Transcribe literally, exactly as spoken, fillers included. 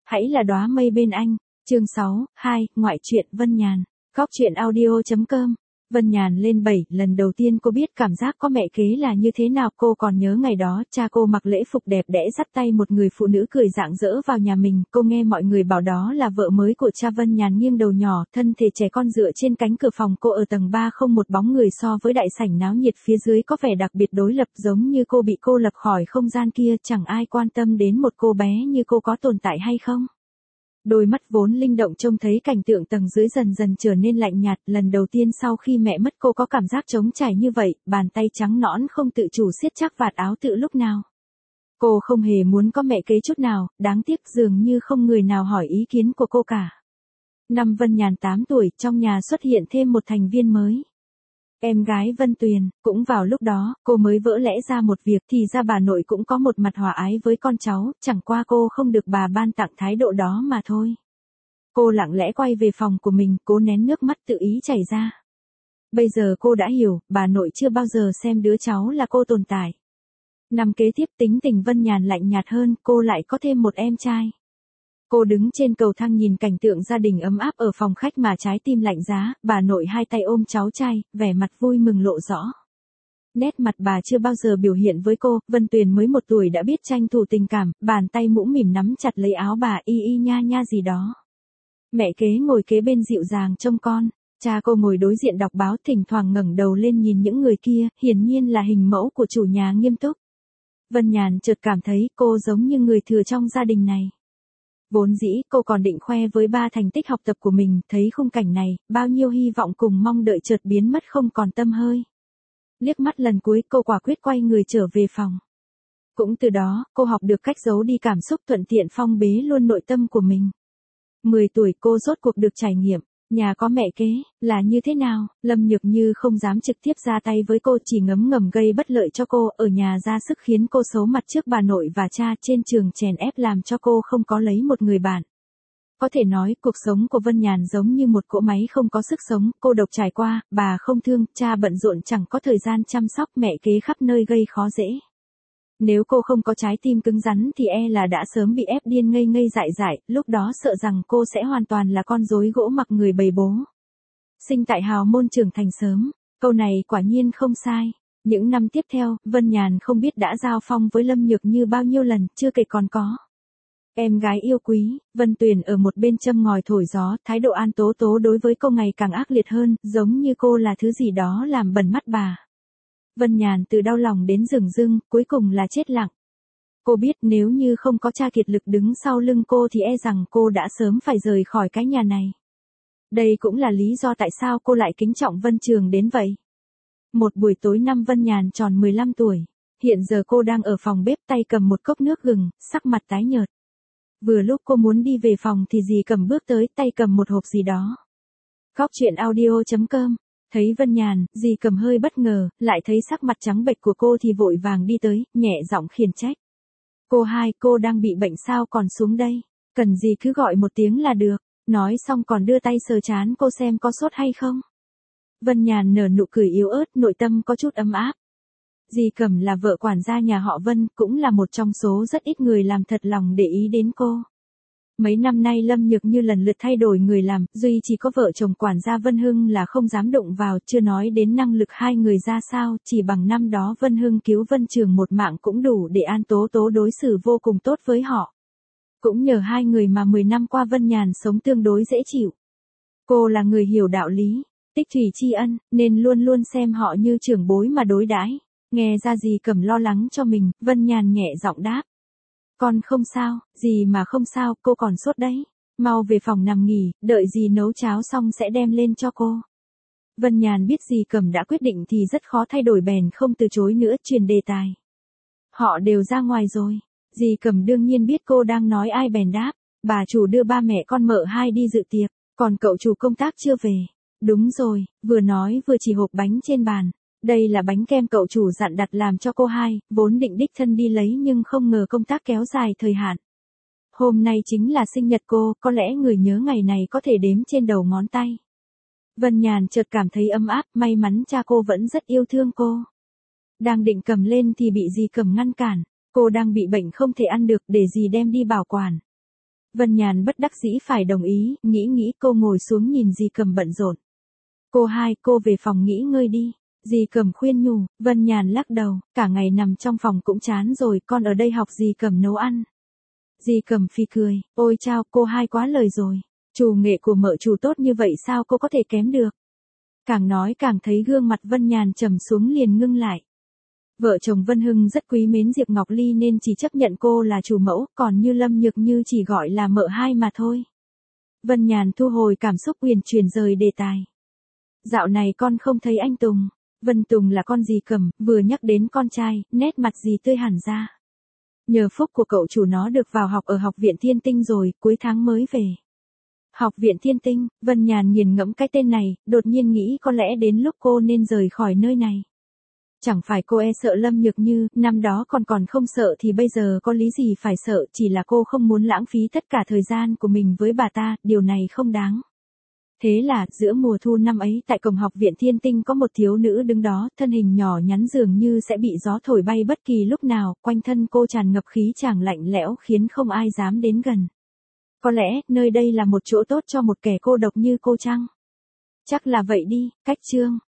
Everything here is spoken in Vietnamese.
Hãy là đóa mây bên anh. Chương sáu, hai, ngoại truyện Vân Nhàn. Góc truyện audio chấm com. Vân Nhàn lên bảy, lần đầu tiên cô biết cảm giác có mẹ kế là như thế nào. Cô còn nhớ ngày đó, cha cô mặc lễ phục đẹp đẽ dắt tay một người phụ nữ cười rạng rỡ vào nhà mình. Cô nghe mọi người bảo đó là vợ mới của cha. Vân Nhàn nghiêng đầu nhỏ, thân thể trẻ con dựa trên cánh cửa phòng cô ở tầng ba. Không một bóng người, so với đại sảnh náo nhiệt phía dưới có vẻ đặc biệt đối lập, giống như cô bị cô lập khỏi không gian kia. Chẳng ai quan tâm đến một cô bé như cô có tồn tại hay không. Đôi mắt vốn linh động trông thấy cảnh tượng tầng dưới dần dần trở nên lạnh nhạt. Lần đầu tiên sau khi mẹ mất cô có cảm giác trống trải như vậy, bàn tay trắng nõn không tự chủ siết chắc vạt áo tự lúc nào. Cô không hề muốn có mẹ kế chút nào, đáng tiếc dường như không người nào hỏi ý kiến của cô cả. Năm Vân Nhàn tám tuổi, trong nhà xuất hiện thêm một thành viên mới. Em gái Vân Tuyền. Cũng vào lúc đó, cô mới vỡ lẽ ra một việc, thì ra bà nội cũng có một mặt hòa ái với con cháu, chẳng qua cô không được bà ban tặng thái độ đó mà thôi. Cô lặng lẽ quay về phòng của mình, cố nén nước mắt tự ý chảy ra. Bây giờ cô đã hiểu, bà nội chưa bao giờ xem đứa cháu là cô tồn tại. Năm kế tiếp tính tình Vân Nhàn lạnh nhạt hơn, cô lại có thêm một em trai. Cô đứng trên cầu thang nhìn cảnh tượng gia đình ấm áp ở phòng khách mà trái tim lạnh giá. Bà nội hai tay ôm cháu trai, vẻ mặt vui mừng lộ rõ. Nét mặt bà chưa bao giờ biểu hiện với cô. Vân Tuyền mới một tuổi đã biết tranh thủ tình cảm, bàn tay mũm mỉm nắm chặt lấy áo bà, y y nha nha gì đó. Mẹ kế ngồi kế bên dịu dàng trông con. Cha cô ngồi đối diện đọc báo, thỉnh thoảng ngẩng đầu lên nhìn những người kia, hiển nhiên là hình mẫu của chủ nhà nghiêm túc. Vân Nhàn chợt cảm thấy cô giống như người thừa trong gia đình này. Vốn dĩ cô còn định khoe với ba thành tích học tập của mình, thấy khung cảnh này, bao nhiêu hy vọng cùng mong đợi chợt biến mất không còn tăm hơi. Liếc mắt lần cuối cô quả quyết quay người trở về phòng. Cũng từ đó, cô học được cách giấu đi cảm xúc, thuận tiện phong bế luôn nội tâm của mình. mười tuổi cô rốt cuộc được trải nghiệm. Nhà có mẹ kế, là như thế nào? Lâm Nhược Như không dám trực tiếp ra tay với cô, chỉ ngấm ngầm gây bất lợi cho cô, ở nhà ra sức khiến cô xấu mặt trước bà nội và cha, trên trường chèn ép làm cho cô không có lấy một người bạn. Có thể nói, cuộc sống của Vân Nhàn giống như một cỗ máy không có sức sống, cô độc trải qua, bà không thương, cha bận rộn chẳng có thời gian chăm sóc, mẹ kế khắp nơi gây khó dễ. Nếu cô không có trái tim cứng rắn thì e là đã sớm bị ép điên ngây ngây dại dại, lúc đó sợ rằng cô sẽ hoàn toàn là con rối gỗ mặc người bầy bố. Sinh tại hào môn trưởng thành sớm, câu này quả nhiên không sai. Những năm tiếp theo, Vân Nhàn không biết đã giao phong với Lâm Nhược Như bao nhiêu lần, chưa kể còn có em gái yêu quý. Vân Tuyền ở một bên châm ngòi thổi gió, thái độ An Tố Tố đối với cô ngày càng ác liệt hơn, giống như cô là thứ gì đó làm bẩn mắt bà. Vân Nhàn từ đau lòng đến dửng dưng, cuối cùng là chết lặng. Cô biết nếu như không có cha kiệt lực đứng sau lưng cô thì e rằng cô đã sớm phải rời khỏi cái nhà này. Đây cũng là lý do tại sao cô lại kính trọng Vân Trường đến vậy. Một buổi tối năm Vân Nhàn tròn mười lăm tuổi. Hiện giờ cô đang ở phòng bếp, tay cầm một cốc nước gừng, sắc mặt tái nhợt. Vừa lúc cô muốn đi về phòng thì dì Cầm bước tới, tay cầm một hộp gì đó. Góc truyện audio chấm com. Thấy Vân Nhàn, dì Cầm hơi bất ngờ, lại thấy sắc mặt trắng bệch của cô thì vội vàng đi tới, nhẹ giọng khiển trách. Cô hai, cô đang bị bệnh sao còn xuống đây? Cần gì cứ gọi một tiếng là được. Nói xong còn đưa tay sờ trán cô xem có sốt hay không. Vân Nhàn nở nụ cười yếu ớt, nội tâm có chút ấm áp. Dì Cẩm là vợ quản gia nhà họ Vân, cũng là một trong số rất ít người làm thật lòng để ý đến cô. Mấy năm nay Lâm Nhược Như lần lượt thay đổi người làm, duy chỉ có vợ chồng quản gia Vân Hưng là không dám đụng vào, chưa nói đến năng lực hai người ra sao, chỉ bằng năm đó Vân Hưng cứu Vân Trường một mạng cũng đủ để An Tố Tố đối xử vô cùng tốt với họ. Cũng nhờ hai người mà mười năm qua Vân Nhàn sống tương đối dễ chịu. Cô là người hiểu đạo lý, tích thủy tri ân, nên luôn luôn xem họ như trưởng bối mà đối đãi. Nghe ra dì Cẩm lo lắng cho mình, Vân Nhàn nhẹ giọng đáp. Con không sao, gì mà không sao, cô còn sốt đấy. Mau về phòng nằm nghỉ, đợi dì nấu cháo xong sẽ đem lên cho cô. Vân Nhàn biết dì Cẩm đã quyết định thì rất khó thay đổi, bèn không từ chối nữa, truyền đề tài. Họ đều ra ngoài rồi. Dì Cẩm đương nhiên biết cô đang nói ai bèn đáp. Bà chủ đưa ba mẹ con mợ hai đi dự tiệc, còn cậu chủ công tác chưa về. Đúng rồi, vừa nói vừa chỉ hộp bánh trên bàn. Đây là bánh kem cậu chủ dặn đặt làm cho cô hai, vốn định đích thân đi lấy nhưng không ngờ công tác kéo dài thời hạn. Hôm nay chính là sinh nhật cô, có lẽ người nhớ ngày này có thể đếm trên đầu ngón tay. Vân Nhàn chợt cảm thấy ấm áp, may mắn cha cô vẫn rất yêu thương cô. Đang định cầm lên thì bị dì Cầm ngăn cản, cô đang bị bệnh không thể ăn được, để dì đem đi bảo quản. Vân Nhàn bất đắc dĩ phải đồng ý, nghĩ nghĩ cô ngồi xuống nhìn dì Cầm bận rộn. Cô hai, cô về phòng nghỉ ngơi đi. Dì Cầm khuyên nhủ, Vân Nhàn lắc đầu, cả ngày nằm trong phòng cũng chán rồi, con ở đây học dì Cầm nấu ăn. Dì Cầm phì cười, ôi chao, cô hai quá lời rồi. Chủ nghệ của mợ chủ tốt như vậy sao cô có thể kém được. Càng nói càng thấy gương mặt Vân Nhàn trầm xuống liền ngưng lại. Vợ chồng Vân Hưng rất quý mến Diệp Ngọc Ly nên chỉ chấp nhận cô là chủ mẫu, còn như Lâm Nhược Như chỉ gọi là mợ hai mà thôi. Vân Nhàn thu hồi cảm xúc uyển chuyển rời đề tài. Dạo này con không thấy anh Tùng. Vân Tùng là con dì Cầm, vừa nhắc đến con trai, nét mặt dì tươi hẳn ra. Nhờ phúc của cậu chủ nó được vào học ở học viện Thiên Tinh rồi, cuối tháng mới về. Học viện Thiên Tinh, Vân Nhàn nghiền ngẫm cái tên này, đột nhiên nghĩ có lẽ đến lúc cô nên rời khỏi nơi này. Chẳng phải cô e sợ Lâm Nhược Như, năm đó còn còn không sợ thì bây giờ có lý gì phải sợ, chỉ là cô không muốn lãng phí tất cả thời gian của mình với bà ta, điều này không đáng. Thế là, giữa mùa thu năm ấy tại cổng học viện Thiên Tinh có một thiếu nữ đứng đó, thân hình nhỏ nhắn dường như sẽ bị gió thổi bay bất kỳ lúc nào, quanh thân cô tràn ngập khí chàng lạnh lẽo khiến không ai dám đến gần. Có lẽ, nơi đây là một chỗ tốt cho một kẻ cô độc như cô chăng? Chắc là vậy đi, cách chương.